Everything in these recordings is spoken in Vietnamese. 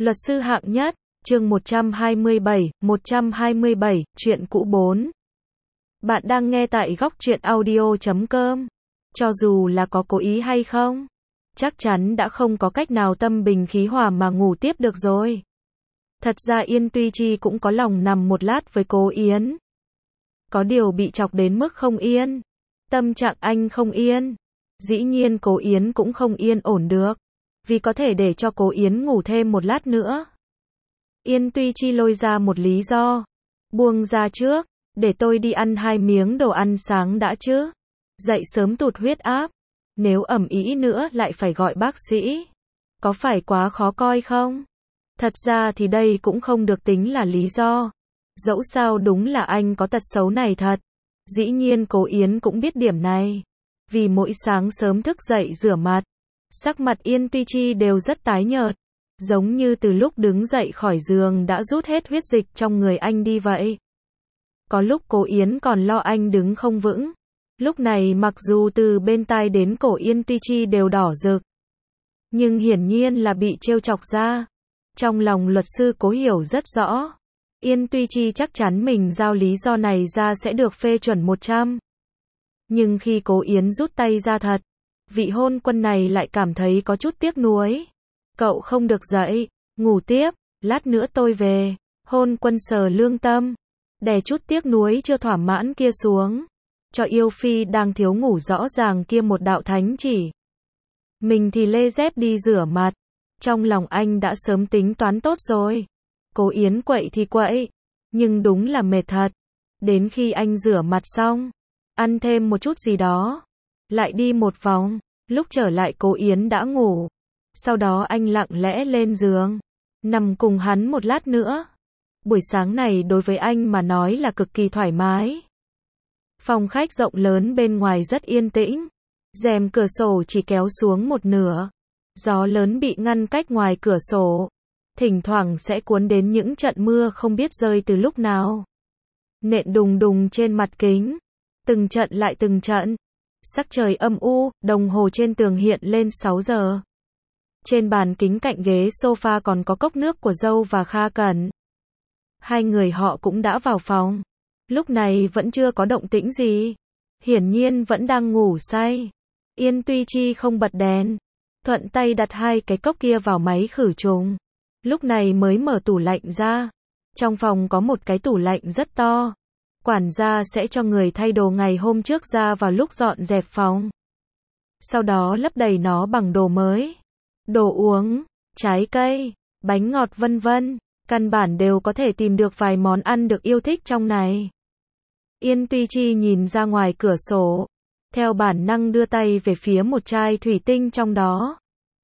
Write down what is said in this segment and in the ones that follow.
Luật sư hạng nhất, chương 127, chuyện cũ 4. Bạn đang nghe tại góc truyện audio.com. Cho dù là có cố ý hay không, chắc chắn đã không có cách nào tâm bình khí hòa mà ngủ tiếp được rồi. Thật ra Yên Tuy Chi cũng có lòng nằm một lát với cô Yến. Có điều bị chọc đến mức không yên. Tâm trạng anh không yên. Dĩ nhiên cô Yến cũng không yên ổn được. Vì có thể để cho cô Yến ngủ thêm một lát nữa. Yên Tuy Chi lôi ra một lý do. Buông ra trước, để tôi đi ăn 2 miếng đồ ăn sáng đã chứ. Dậy sớm tụt huyết áp. Nếu ầm ĩ nữa lại phải gọi bác sĩ. Có phải quá khó coi không? Thật ra thì đây cũng không được tính là lý do. Dẫu sao đúng là anh có tật xấu này thật. Dĩ nhiên cô Yến cũng biết điểm này. Vì mỗi sáng sớm thức dậy rửa mặt, sắc mặt Yên Tuy Chi đều rất tái nhợt. Giống như từ lúc đứng dậy khỏi giường đã rút hết huyết dịch trong người anh đi vậy. Có lúc cô Yến còn lo anh đứng không vững. Lúc này mặc dù từ bên tai đến cổ Yên Tuy Chi đều đỏ rực. Nhưng hiển nhiên là bị trêu chọc ra. Trong lòng luật sư Cố hiểu rất rõ. Yên Tuy Chi chắc chắn mình giao lý do này ra sẽ được phê chuẩn 100. Nhưng khi Cố Yến rút tay ra thật, vị hôn quân này lại cảm thấy có chút tiếc nuối. Cậu không được dậy, ngủ tiếp, lát nữa tôi về. Hôn quân sờ lương tâm, đè chút tiếc nuối chưa thỏa mãn kia xuống. Cho yêu phi đang thiếu ngủ rõ ràng kia một đạo thánh chỉ. Mình thì lê dép đi rửa mặt. Trong lòng anh đã sớm tính toán tốt rồi. Cố Yến quậy thì quậy, nhưng đúng là mệt thật. Đến khi anh rửa mặt xong, ăn thêm một chút gì đó, lại đi một vòng, lúc trở lại Cố Yến đã ngủ. Sau đó anh lặng lẽ lên giường, nằm cùng hắn một lát nữa. Buổi sáng này đối với anh mà nói là cực kỳ thoải mái. Phòng khách rộng lớn bên ngoài rất yên tĩnh. Rèm cửa sổ chỉ kéo xuống một nửa. Gió lớn bị ngăn cách ngoài cửa sổ. Thỉnh thoảng sẽ cuốn đến những trận mưa không biết rơi từ lúc nào. Nện đùng đùng trên mặt kính. Từng trận lại từng trận. Sắc trời âm u, đồng hồ trên tường hiện lên 6 giờ. Trên bàn kính cạnh ghế sofa còn có cốc nước của dâu và Kha Cẩn. Hai người họ cũng đã vào phòng. Lúc này vẫn chưa có động tĩnh gì. Hiển nhiên vẫn đang ngủ say. Yên Tuy Chi không bật đèn. Thuận tay đặt 2 cái cốc kia vào máy khử trùng. Lúc này mới mở tủ lạnh ra. Trong phòng có một cái tủ lạnh rất to. Quản gia sẽ cho người thay đồ ngày hôm trước ra vào lúc dọn dẹp phòng. Sau đó lấp đầy nó bằng đồ mới. Đồ uống, trái cây, bánh ngọt vân vân. Căn bản đều có thể tìm được vài món ăn được yêu thích trong này. Yên Tuy Chi nhìn ra ngoài cửa sổ. Theo bản năng đưa tay về phía một chai thủy tinh trong đó.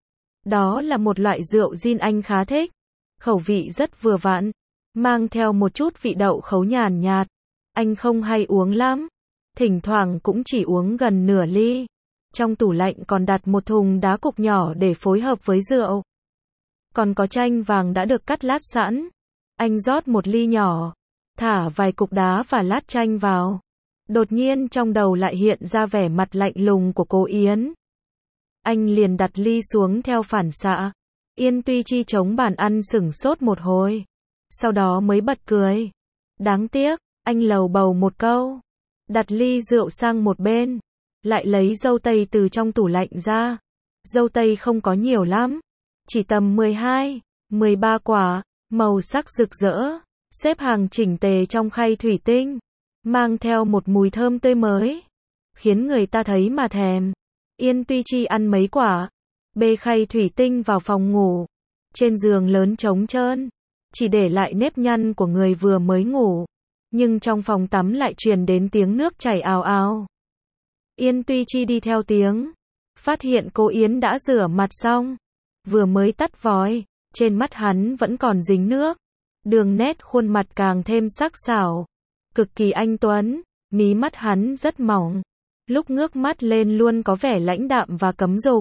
Đó là một loại rượu gin anh khá thích. Khẩu vị rất vừa vặn. Mang theo một chút vị đậu khấu nhàn nhạt. Anh không hay uống lắm. Thỉnh thoảng cũng chỉ uống gần nửa ly. Trong tủ lạnh còn đặt một thùng đá cục nhỏ để phối hợp với rượu. Còn có chanh vàng đã được cắt lát sẵn. Anh rót một ly nhỏ. Thả vài cục đá và lát chanh vào. Đột nhiên trong đầu lại hiện ra vẻ mặt lạnh lùng của cô Yến. Anh liền đặt ly xuống theo phản xạ. Yên Tuy Chi chống bàn ăn sửng sốt một hồi. Sau đó mới bật cười. Đáng tiếc, anh lầu bầu một câu. Đặt ly rượu sang một bên. Lại lấy dâu tây từ trong tủ lạnh ra. Dâu tây không có nhiều lắm. Chỉ tầm 12, 13 quả. Màu sắc rực rỡ. Xếp hàng chỉnh tề trong khay thủy tinh. Mang theo một mùi thơm tươi mới. Khiến người ta thấy mà thèm. Yên Tuy Chi ăn mấy quả. Bê khay thủy tinh vào phòng ngủ. Trên giường lớn trống trơn. Chỉ để lại nếp nhăn của người vừa mới ngủ. Nhưng trong phòng tắm lại truyền đến tiếng nước chảy ào ào. Yên Tuy Chi đi theo tiếng. Phát hiện cô Yến đã rửa mặt xong. Vừa mới tắt vòi. Trên mắt hắn vẫn còn dính nước. Đường nét khuôn mặt càng thêm sắc sảo. Cực kỳ anh tuấn. Mí mắt hắn rất mỏng. Lúc ngước mắt lên luôn có vẻ lãnh đạm và cấm dục.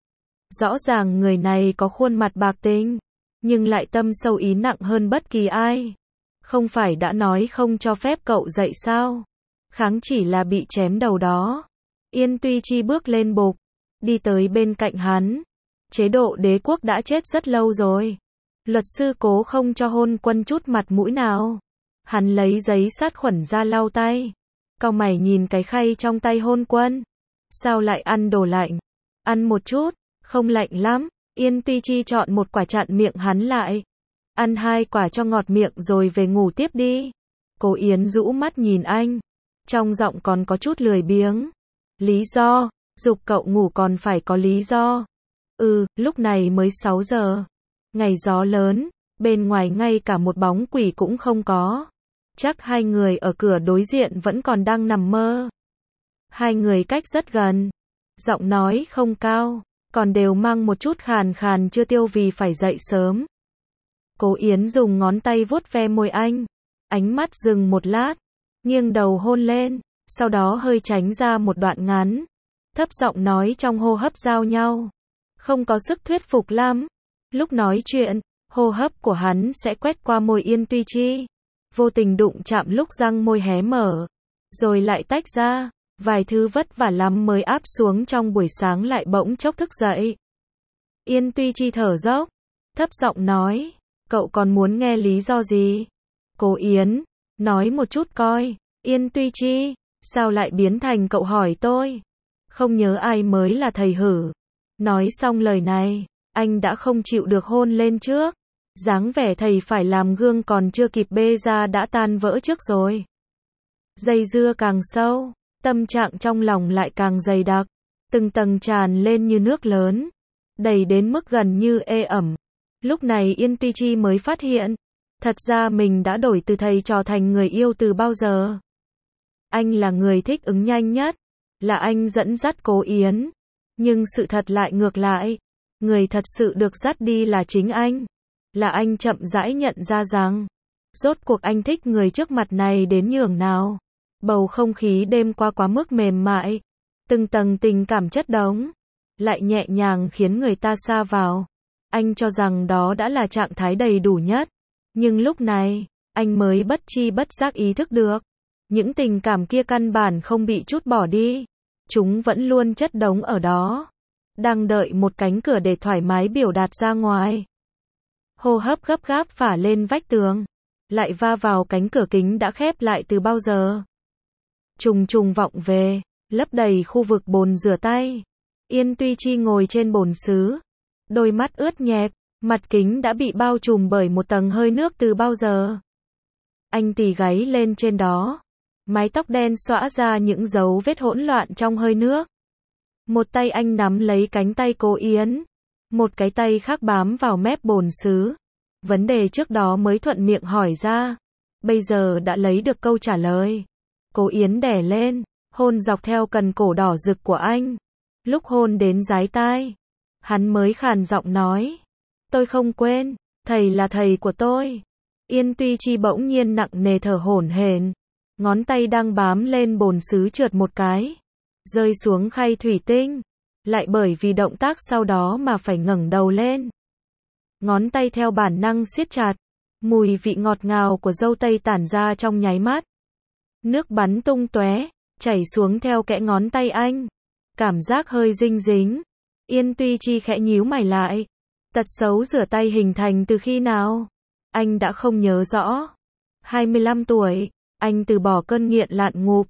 Rõ ràng người này có khuôn mặt bạc tình. Nhưng lại tâm sâu ý nặng hơn bất kỳ ai. Không phải đã nói không cho phép cậu dậy sao? Kháng chỉ là bị chém đầu đó. Yên Tuy Chi bước lên bục. Đi tới bên cạnh hắn. Chế độ đế quốc đã chết rất lâu rồi. Luật sư Cố không cho hôn quân chút mặt mũi nào. Hắn lấy giấy sát khuẩn ra lau tay. Cau mày nhìn cái khay trong tay hôn quân. Sao lại ăn đồ lạnh? Ăn một chút, không lạnh lắm. Yên Tuy Chi chọn một quả chặn miệng hắn lại. Ăn 2 quả cho ngọt miệng rồi về ngủ tiếp đi. Cố Yến rũ mắt nhìn anh. Trong giọng còn có chút lười biếng. Lý do, giục cậu ngủ còn phải có lý do. Lúc này mới 6 giờ. Ngày gió lớn, bên ngoài ngay cả một bóng quỷ cũng không có. Chắc 2 người ở cửa đối diện vẫn còn đang nằm mơ. 2 người cách rất gần. Giọng nói không cao, còn đều mang một chút khàn khàn chưa tiêu vì phải dậy sớm. Cố Yến dùng ngón tay vuốt ve môi anh. Ánh mắt dừng một lát, nghiêng đầu hôn lên, sau đó hơi tránh ra một đoạn ngắn. Thấp giọng nói trong hô hấp giao nhau. Không có sức thuyết phục lắm. Lúc nói chuyện, hô hấp của hắn sẽ quét qua môi Yên Tuy Chi. Vô tình đụng chạm lúc răng môi hé mở. Rồi lại tách ra. Vài thứ vất vả lắm mới áp xuống trong buổi sáng lại bỗng chốc thức dậy. Yên Tuy Chi thở dốc. Thấp giọng nói. Cậu còn muốn nghe lý do gì? Cố Yến. Nói một chút coi. Yên Tuy Chi. Sao lại biến thành cậu hỏi tôi? Không nhớ ai mới là thầy hử. Nói xong lời này, anh đã không chịu được hôn lên trước. Dáng vẻ thầy phải làm gương còn chưa kịp bê ra đã tan vỡ trước rồi. Dây dưa càng sâu, tâm trạng trong lòng lại càng dày đặc. Từng tầng tràn lên như nước lớn, đầy đến mức gần như ê ẩm. Lúc này Yên Tuy Chi mới phát hiện, thật ra mình đã đổi từ thầy trò thành người yêu từ bao giờ. Anh là người thích ứng nhanh nhất, là anh dẫn dắt Cố Yến. Nhưng sự thật lại ngược lại, người thật sự được dắt đi là chính anh. Là anh chậm rãi nhận ra rằng, rốt cuộc anh thích người trước mặt này đến nhường nào. Bầu không khí đêm qua quá mức mềm mại, từng tầng tình cảm chất đống, lại nhẹ nhàng khiến người ta sa vào. Anh cho rằng đó đã là trạng thái đầy đủ nhất. Nhưng lúc này, anh mới bất chi bất giác ý thức được. Những tình cảm kia căn bản không bị trút bỏ đi. Chúng vẫn luôn chất đống ở đó. Đang đợi một cánh cửa để thoải mái biểu đạt ra ngoài. Hô hấp gấp gáp phả lên vách tường. Lại va vào cánh cửa kính đã khép lại từ bao giờ. Trùng trùng vọng về, lấp đầy khu vực bồn rửa tay. Yên Tuy Chi ngồi trên bồn sứ. Đôi mắt ướt nhẹp, mặt kính đã bị bao trùm bởi một tầng hơi nước từ bao giờ. Anh tì gáy lên trên đó. Mái tóc đen xõa ra những dấu vết hỗn loạn trong hơi nước. Một tay anh nắm lấy cánh tay Cố Yến. Một cái tay khác bám vào mép bồn sứ. Vấn đề trước đó mới thuận miệng hỏi ra. Bây giờ đã lấy được câu trả lời. Cố Yến đè lên, hôn dọc theo cần cổ đỏ rực của anh. Lúc hôn đến dái tai, hắn mới khàn giọng nói. Tôi không quên, thầy là thầy của tôi. Yên Tuy Chi bỗng nhiên nặng nề thở hổn hển. Ngón tay đang bám lên bồn sứ trượt một cái. Rơi xuống khay thủy tinh. Lại bởi vì động tác sau đó mà phải ngẩng đầu lên. Ngón tay theo bản năng siết chặt. Mùi vị ngọt ngào của dâu tây tản ra trong nháy mắt. Nước bắn tung tóe, chảy xuống theo kẽ ngón tay anh. Cảm giác hơi dinh dính. Yên Tuy Chi khẽ nhíu mày lại. Tật xấu rửa tay hình thành từ khi nào? Anh đã không nhớ rõ. 25 tuổi, anh từ bỏ cơn nghiện lạn ngụp.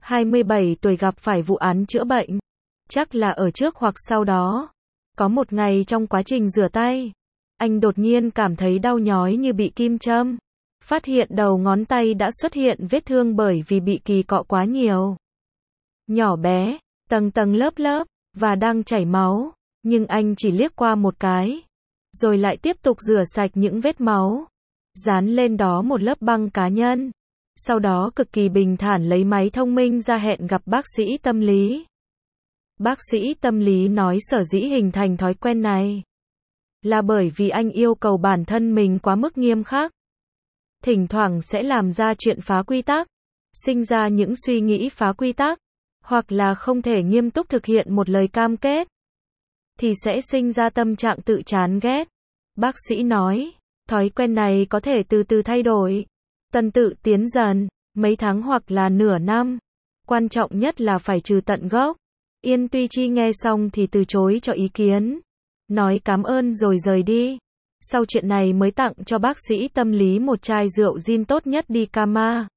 27 tuổi gặp phải vụ án chữa bệnh. Chắc là ở trước hoặc sau đó. Có một ngày trong quá trình rửa tay, anh đột nhiên cảm thấy đau nhói như bị kim châm. Phát hiện đầu ngón tay đã xuất hiện vết thương bởi vì bị kỳ cọ quá nhiều. Nhỏ bé, tầng tầng lớp lớp, và đang chảy máu. Nhưng anh chỉ liếc qua một cái. Rồi lại tiếp tục rửa sạch những vết máu. Dán lên đó một lớp băng cá nhân. Sau đó cực kỳ bình thản lấy máy thông minh ra hẹn gặp bác sĩ tâm lý. Bác sĩ tâm lý nói sở dĩ hình thành thói quen này là bởi vì anh yêu cầu bản thân mình quá mức nghiêm khắc. Thỉnh thoảng sẽ làm ra chuyện phá quy tắc, sinh ra những suy nghĩ phá quy tắc, hoặc là không thể nghiêm túc thực hiện một lời cam kết, thì sẽ sinh ra tâm trạng tự chán ghét. Bác sĩ nói, thói quen này có thể từ từ thay đổi, tuần tự tiến dần, mấy tháng hoặc là nửa năm. Quan trọng nhất là phải trừ tận gốc. Yên Tuy Chi nghe xong thì từ chối cho ý kiến. Nói cảm ơn rồi rời đi. Sau chuyện này mới tặng cho bác sĩ tâm lý một chai rượu gin tốt nhất đi Kama.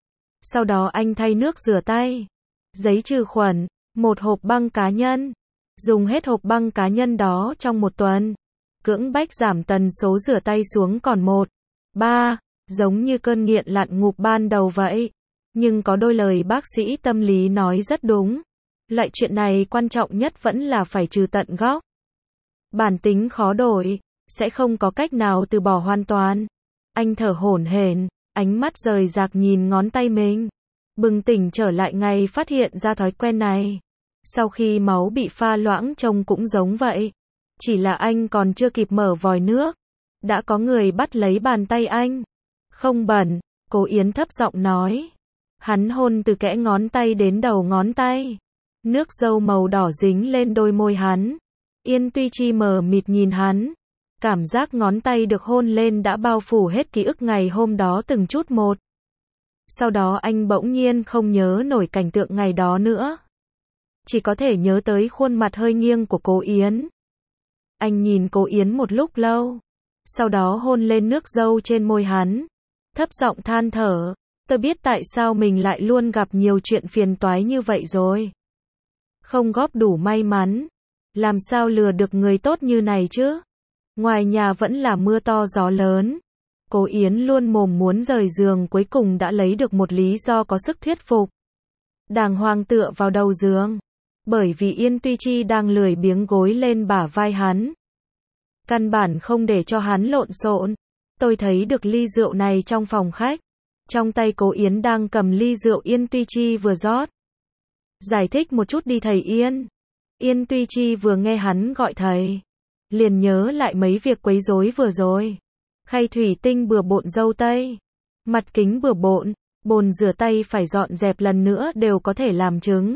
Sau đó anh thay nước rửa tay, giấy trừ khuẩn, một hộp băng cá nhân. Dùng hết hộp băng cá nhân đó trong một tuần. Cưỡng bách giảm tần số rửa tay xuống còn 1-3, giống như cơn nghiện lặn ngục ban đầu vậy. Nhưng có đôi lời bác sĩ tâm lý nói rất đúng. Loại chuyện này quan trọng nhất vẫn là phải trừ tận gốc. Bản tính khó đổi, sẽ không có cách nào từ bỏ hoàn toàn. Anh thở hổn hển, ánh mắt rời rạc nhìn ngón tay mình. Bừng tỉnh trở lại ngày phát hiện ra thói quen này. Sau khi máu bị pha loãng trông cũng giống vậy. Chỉ là anh còn chưa kịp mở vòi nước. Đã có người bắt lấy bàn tay anh. Không bẩn, Cố Yến thấp giọng nói. Hắn hôn từ kẽ ngón tay đến đầu ngón tay. Nước dâu màu đỏ dính lên đôi môi hắn. Yên Tuy Chi mờ mịt nhìn hắn. Cảm giác ngón tay được hôn lên đã bao phủ hết ký ức ngày hôm đó từng chút một. Sau đó anh bỗng nhiên không nhớ nổi cảnh tượng ngày đó nữa. Chỉ có thể nhớ tới khuôn mặt hơi nghiêng của Cố Yến. Anh nhìn Cố Yến một lúc lâu. Sau đó hôn lên nước dâu trên môi hắn. Thấp giọng than thở. Tôi biết tại sao mình lại luôn gặp nhiều chuyện phiền toái như vậy rồi. Không góp đủ may mắn. Làm sao lừa được người tốt như này chứ? Ngoài nhà vẫn là mưa to gió lớn. Cố Yến luôn mồm muốn rời giường cuối cùng đã lấy được một lý do có sức thuyết phục. Đàng hoàng tựa vào đầu giường. Bởi vì Yên Tuy Chi đang lười biếng gối lên bả vai hắn. Căn bản không để cho hắn lộn xộn. Tôi thấy được ly rượu này trong phòng khách. Trong tay Cố Yến đang cầm ly rượu Yên Tuy Chi vừa rót. Giải thích một chút đi thầy Yên. Yên Tuy Chi vừa nghe hắn gọi thầy. Liền nhớ lại mấy việc quấy rối vừa rồi. Khay thủy tinh bừa bộn dâu tây. Mặt kính bừa bộn. Bồn rửa tay phải dọn dẹp lần nữa đều có thể làm chứng.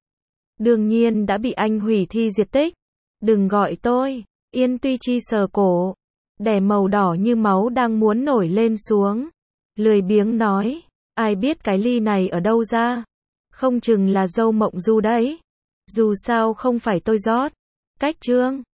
Đương nhiên đã bị anh hủy thi diệt tích. Đừng gọi tôi. Yên Tuy Chi sờ cổ. Đẻ màu đỏ như máu đang muốn nổi lên xuống. Lười biếng nói. Ai biết cái ly này ở đâu ra. Không chừng là dâu Mộng Du đấy. Dù sao không phải tôi rót. Cách chương.